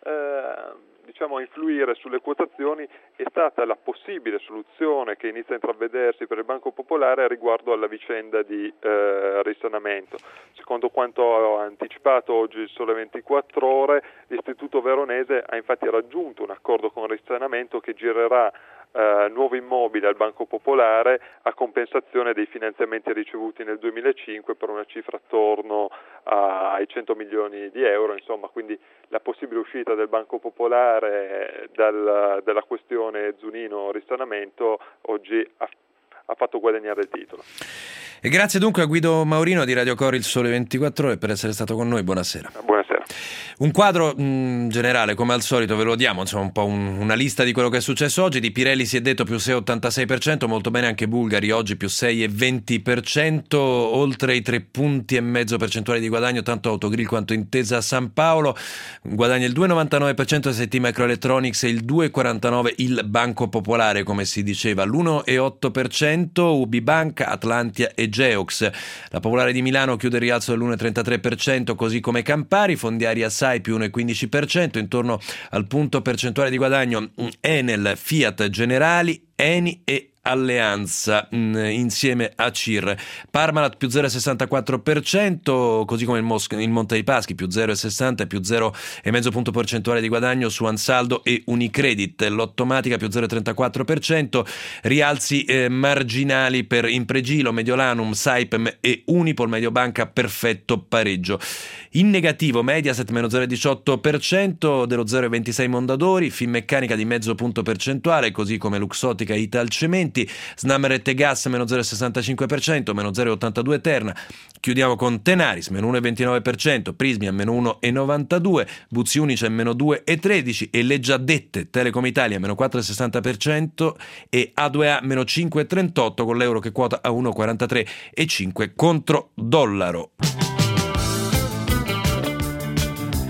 Eh, diciamo a influire sulle quotazioni è stata la possibile soluzione che inizia a intravvedersi per il Banco Popolare riguardo alla vicenda di eh, risanamento. Secondo quanto ha anticipato oggi il Sole ventiquattro Ore, l'Istituto Veronese ha infatti raggiunto un accordo con risanamento che girerà Uh, nuovi immobili al Banco Popolare a compensazione dei finanziamenti ricevuti nel duemilacinque per una cifra attorno a, ai cento milioni di euro. Insomma, quindi la possibile uscita del Banco Popolare dal, dalla questione Zunino risanamento oggi ha, ha fatto guadagnare il titolo. E grazie dunque a Guido Maurino di Radio Cori Il Sole ventiquattro Ore per essere stato con noi. Buonasera. Buonasera. Un quadro mh, generale, come al solito, ve lo diamo, insomma un po' un, una lista di quello che è successo oggi. Di Pirelli si è detto più sei virgola ottantasei per cento, molto bene anche Bulgari oggi più sei virgola venti per cento, oltre i tre punti e mezzo percentuali di guadagno tanto Autogrill quanto Intesa San Paolo, guadagna il due virgola novantanove per cento S T Microelectronics e il due virgola quarantanove per cento il Banco Popolare, come si diceva, l'uno virgola otto per cento Ubibanca, Atlantia e Geox. La Popolare di Milano chiude il rialzo dell'uno virgola trentatré per cento, così come Campari, Fondiari Assai più uno virgola quindici per cento, intorno al punto percentuale di guadagno Enel, Fiat, Generali, Eni e Alleanza mh, insieme a C I R. Parmalat più zero virgola sessantaquattro per cento, così come il, Mos- il Monte dei Paschi più zero virgola sessanta e più zero virgola cinque punto percentuale di guadagno su Ansaldo e Unicredit. Lottomatica più zero virgola trentaquattro per cento, rialzi eh, marginali per Impregilo, Mediolanum, Saipem e Unipol. Mediobanca perfetto pareggio. In negativo Mediaset meno zero virgola diciotto per cento, dello zero virgola ventisei Mondadori, Finmeccanica di mezzo punto percentuale, così come Luxottica e Italcementi. Snam Rete Gas meno zero virgola sessantacinque per cento, meno zero virgola ottantadue Terna. Chiudiamo con Tenaris meno uno virgola ventinove per cento, Prismia meno uno virgola novantadue, Buzzi Unice meno due virgola tredici e le già dette Telecom Italia meno quattro virgola sessanta per cento e A due A meno cinque virgola trentotto, con l'euro che quota a uno virgola quarantatré e cinque contro dollaro.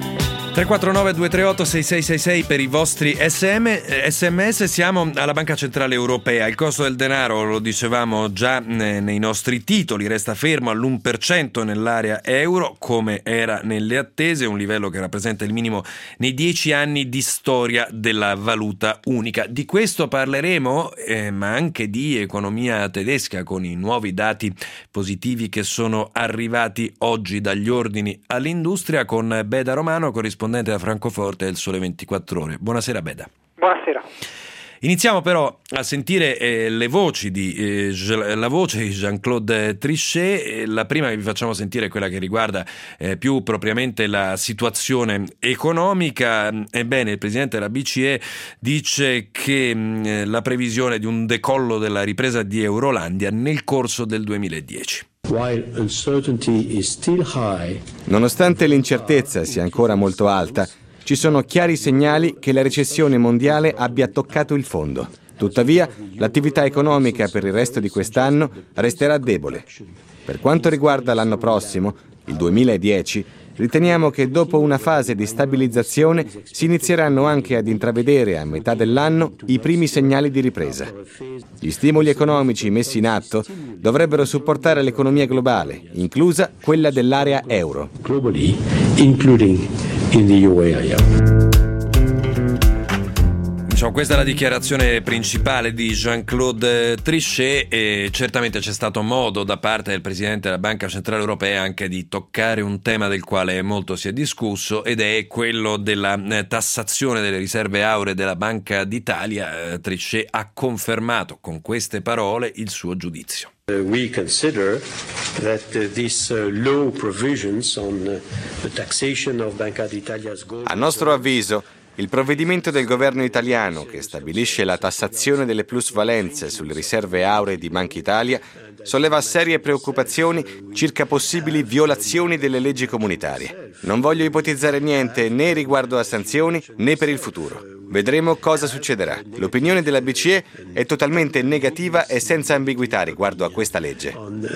tre quattro nove due tre otto sei sei sei sei per i vostri S M S. Siamo alla Banca Centrale Europea. Il costo del denaro, lo dicevamo già nei nostri titoli, resta fermo all'uno per cento nell'area euro, come era nelle attese, un livello che rappresenta il minimo nei dieci anni di storia della valuta unica. Di questo parleremo, eh, ma anche di economia tedesca, con i nuovi dati positivi che sono arrivati oggi dagli ordini all'industria, con Beda Romano, corrispondente da Francoforte del Sole ventiquattro Ore. Buonasera Beda. Buonasera. Iniziamo però a sentire eh, le voci di eh, la voce di Jean-Claude Trichet. Eh, la prima che vi facciamo sentire è quella che riguarda eh, più propriamente la situazione economica. Ebbene, il presidente della B C E dice che mh, la previsione di un decollo della ripresa di Eurolandia nel corso del duemiladieci. Nonostante l'incertezza sia ancora molto alta, ci sono chiari segnali che la recessione mondiale abbia toccato il fondo. Tuttavia, l'attività economica per il resto di quest'anno resterà debole. Per quanto riguarda l'anno prossimo, il duemiladieci, riteniamo che dopo una fase di stabilizzazione si inizieranno anche ad intravedere a metà dell'anno i primi segnali di ripresa. Gli stimoli economici messi in atto dovrebbero supportare l'economia globale, inclusa quella dell'area euro. Globally, including in the euro area. Questa è la dichiarazione principale di Jean-Claude Trichet e certamente c'è stato modo da parte del Presidente della Banca Centrale Europea anche di toccare un tema del quale molto si è discusso, ed è quello della tassazione delle riserve auree della Banca d'Italia. Trichet ha confermato con queste parole il suo giudizio. We consider that these law provisions on the taxation of Banca d'Italia's gold. A nostro avviso, il provvedimento del governo italiano che stabilisce la tassazione delle plusvalenze sulle riserve auree di Banca Italia solleva serie preoccupazioni circa possibili violazioni delle leggi comunitarie. Non voglio ipotizzare niente né riguardo a sanzioni né per il futuro. Vedremo cosa succederà. L'opinione della B C E è totalmente negativa e senza ambiguità riguardo a questa legge.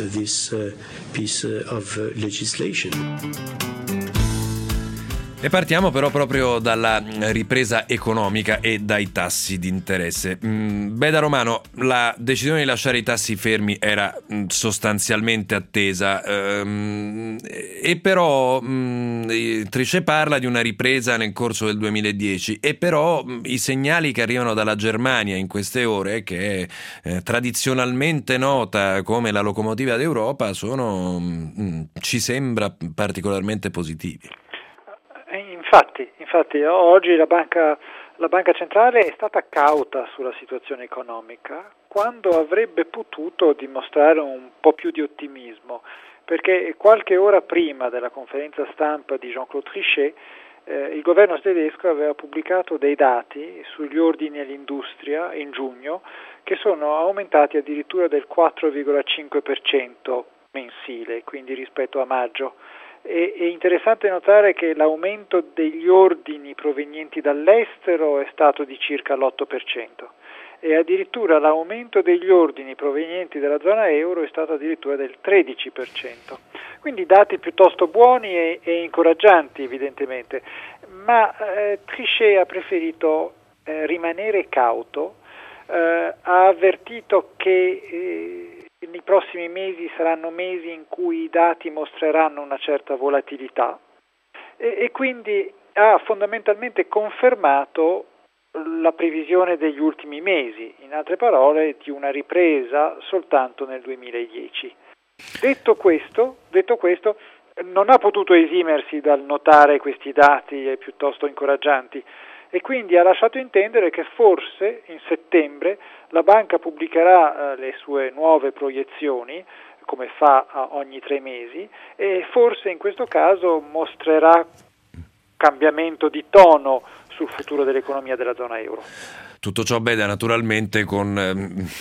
E partiamo però proprio dalla ripresa economica e dai tassi di interesse. Beda Romano, la decisione di lasciare i tassi fermi era sostanzialmente attesa, ehm, e però mh, Trichet parla di una ripresa nel corso del duemiladieci, e però mh, i segnali che arrivano dalla Germania in queste ore, che è eh, tradizionalmente nota come la locomotiva d'Europa, sono, mh, ci sembra particolarmente positivi. Infatti, infatti oggi la banca, la banca centrale è stata cauta sulla situazione economica, quando avrebbe potuto dimostrare un po' più di ottimismo, perché qualche ora prima della conferenza stampa di Jean-Claude Trichet eh, il governo tedesco aveva pubblicato dei dati sugli ordini all'industria in giugno che sono aumentati addirittura del quattro virgola cinque per cento mensile, quindi rispetto a maggio. È interessante notare che l'aumento degli ordini provenienti dall'estero è stato di circa l'otto per cento e addirittura l'aumento degli ordini provenienti dalla zona euro è stato addirittura del tredici per cento. Quindi dati piuttosto buoni e, e incoraggianti evidentemente, ma eh, Trichet ha preferito eh, rimanere cauto, eh, ha avvertito che eh, nei prossimi mesi saranno mesi in cui i dati mostreranno una certa volatilità e, e quindi ha fondamentalmente confermato la previsione degli ultimi mesi, in altre parole di una ripresa soltanto nel duemiladieci. Detto questo, detto questo, non ha potuto esimersi dal notare questi dati piuttosto incoraggianti e quindi ha lasciato intendere che forse in settembre la banca pubblicherà eh, le sue nuove proiezioni, come fa eh, ogni tre mesi, e forse in questo caso mostrerà cambiamento di tono sul futuro dell'economia della zona euro. Tutto ciò, Beda, naturalmente con... Ehm...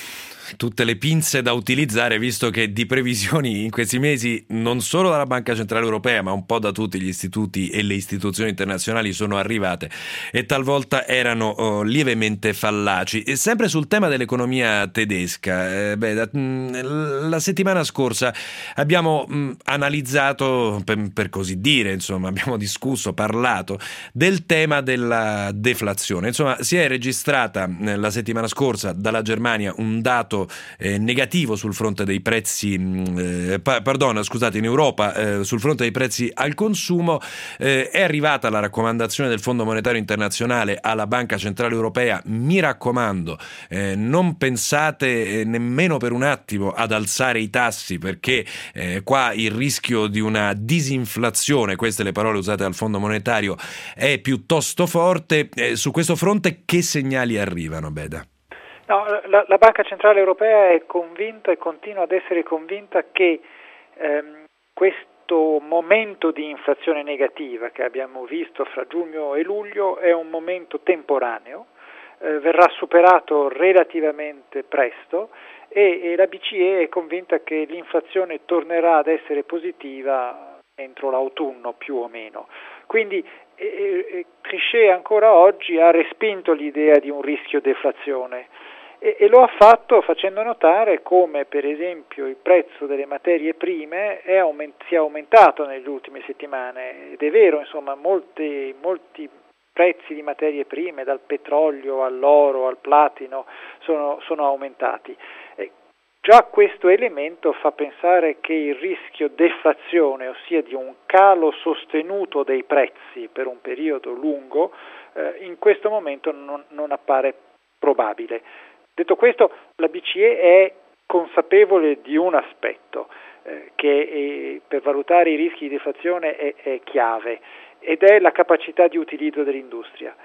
tutte le pinze da utilizzare, visto che di previsioni in questi mesi non solo dalla Banca Centrale Europea, ma un po' da tutti gli istituti e le istituzioni internazionali sono arrivate e talvolta erano oh, lievemente fallaci. E sempre sul tema dell'economia tedesca, eh, beh, da, mh, la settimana scorsa abbiamo mh, analizzato, per, per così dire, insomma, abbiamo discusso, parlato del tema della deflazione. Insomma, si è registrata eh, la settimana scorsa dalla Germania un dato eh, negativo sul fronte dei prezzi, eh, pa- pardon, scusate, in Europa eh, sul fronte dei prezzi al consumo. Eh, è arrivata la raccomandazione del Fondo Monetario Internazionale alla Banca Centrale Europea: mi raccomando, eh, non pensate eh, nemmeno per un attimo ad alzare i tassi, perché eh, qua il rischio di una disinflazione, queste le parole usate dal Fondo Monetario, è piuttosto forte. Eh, su questo fronte che segnali arrivano, Beda? No, la, la Banca Centrale Europea è convinta e continua ad essere convinta che ehm, questo momento di inflazione negativa che abbiamo visto fra giugno e luglio è un momento temporaneo, eh, verrà superato relativamente presto e, e la B C E è convinta che l'inflazione tornerà ad essere positiva entro l'autunno più o meno. Quindi eh, eh, Trichet ancora oggi ha respinto l'idea di un rischio deflazione e, e lo ha fatto facendo notare come per esempio il prezzo delle materie prime è aument- si è aumentato nelle ultime settimane, ed è vero, insomma, molti, molti prezzi di materie prime, dal petrolio all'oro al platino, sono, sono aumentati. Eh, Già questo elemento fa pensare che il rischio deflazione, ossia di un calo sostenuto dei prezzi per un periodo lungo, eh, in questo momento non, non appare probabile. Detto questo, la B C E è consapevole di un aspetto eh, che è, per valutare i rischi di deflazione è, è chiave, ed è la capacità di utilizzo dell'industria.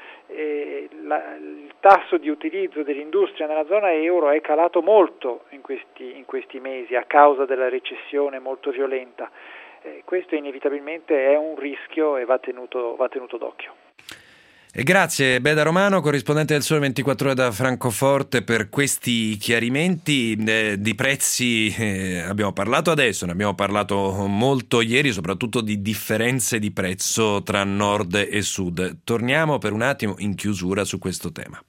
E la, il tasso di utilizzo dell'industria nella zona euro è calato molto in questi, in questi mesi a causa della recessione molto violenta. Eh, questo inevitabilmente è un rischio e va tenuto, va tenuto d'occhio. E grazie Beda Romano, corrispondente del Sole ventiquattro Ore da Francoforte, per questi chiarimenti eh, di prezzi. Eh, abbiamo parlato adesso, ne abbiamo parlato molto ieri, soprattutto di differenze di prezzo tra nord e sud. Torniamo per un attimo in chiusura su questo tema.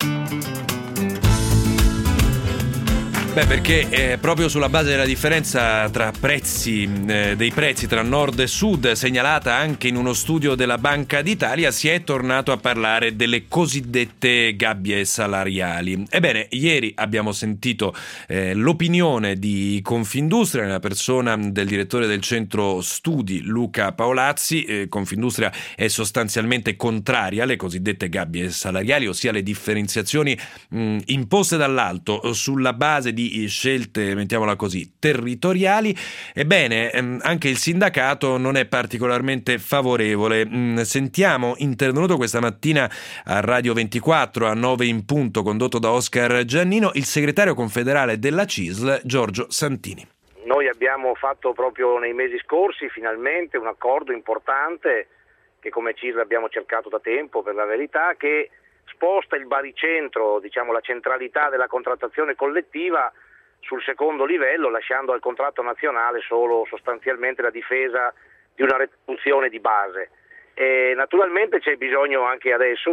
Beh, perché eh, proprio sulla base della differenza tra prezzi, eh, dei prezzi tra nord e sud, segnalata anche in uno studio della Banca d'Italia, si è tornato a parlare delle cosiddette gabbie salariali. Ebbene, ieri abbiamo sentito eh, l'opinione di Confindustria nella persona del direttore del centro studi Luca Paolazzi. Eh, Confindustria è sostanzialmente contraria alle cosiddette gabbie salariali, ossia le differenziazioni mh, imposte dall'alto sulla base di di scelte, mettiamola così, territoriali. Ebbene, anche il sindacato non è particolarmente favorevole. Sentiamo, intervenuto questa mattina a Radio ventiquattro a nove in punto, condotto da Oscar Giannino, il segretario confederale della C I S L, Giorgio Santini. Noi abbiamo fatto proprio nei mesi scorsi finalmente un accordo importante che come C I S L abbiamo cercato da tempo, per la verità, che sposta il baricentro, diciamo la centralità della contrattazione collettiva sul secondo livello, lasciando al contratto nazionale solo sostanzialmente la difesa di una retribuzione di base. E naturalmente c'è bisogno anche adesso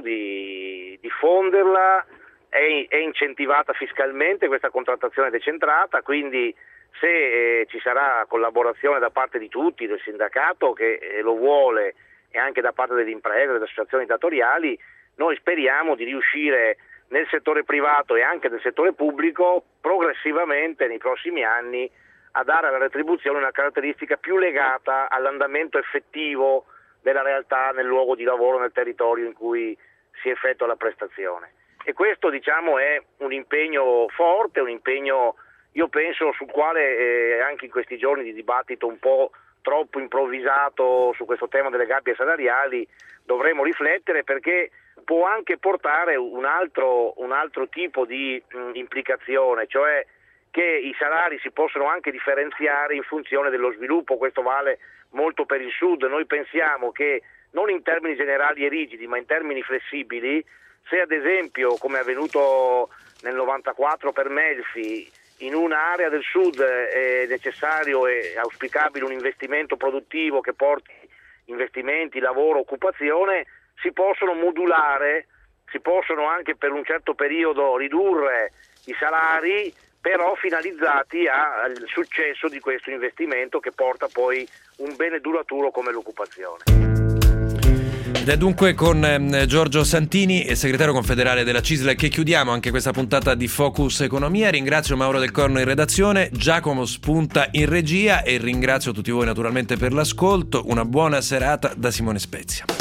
di diffonderla, è, è incentivata fiscalmente questa contrattazione decentrata, quindi se eh, ci sarà collaborazione da parte di tutti, del sindacato che eh, lo vuole, e anche da parte delle imprese, delle associazioni datoriali, noi speriamo di riuscire nel settore privato e anche nel settore pubblico progressivamente nei prossimi anni a dare alla retribuzione una caratteristica più legata all'andamento effettivo della realtà nel luogo di lavoro, nel territorio in cui si effettua la prestazione. E questo, diciamo, è un impegno forte, un impegno, io penso, sul quale eh, anche in questi giorni di dibattito un po' troppo improvvisato su questo tema delle gabbie salariali dovremo riflettere, perché può anche portare un altro, un altro tipo di mh, implicazione, cioè che i salari si possono anche differenziare in funzione dello sviluppo. Questo vale molto per il Sud. Noi pensiamo che non in termini generali e rigidi, ma in termini flessibili, se ad esempio, come è avvenuto nel novantaquattro per Melfi, in un'area del sud è necessario e auspicabile un investimento produttivo che porti investimenti, lavoro, occupazione, si possono modulare, si possono anche per un certo periodo ridurre i salari, però finalizzati al successo di questo investimento che porta poi un bene duraturo come l'occupazione. Ed è dunque con eh, Giorgio Santini, segretario confederale della C I S L, che chiudiamo anche questa puntata di Focus Economia. Ringrazio Mauro Del Corno in redazione, Giacomo Spunta in regia e ringrazio tutti voi naturalmente per l'ascolto. Una buona serata da Simone Spezia.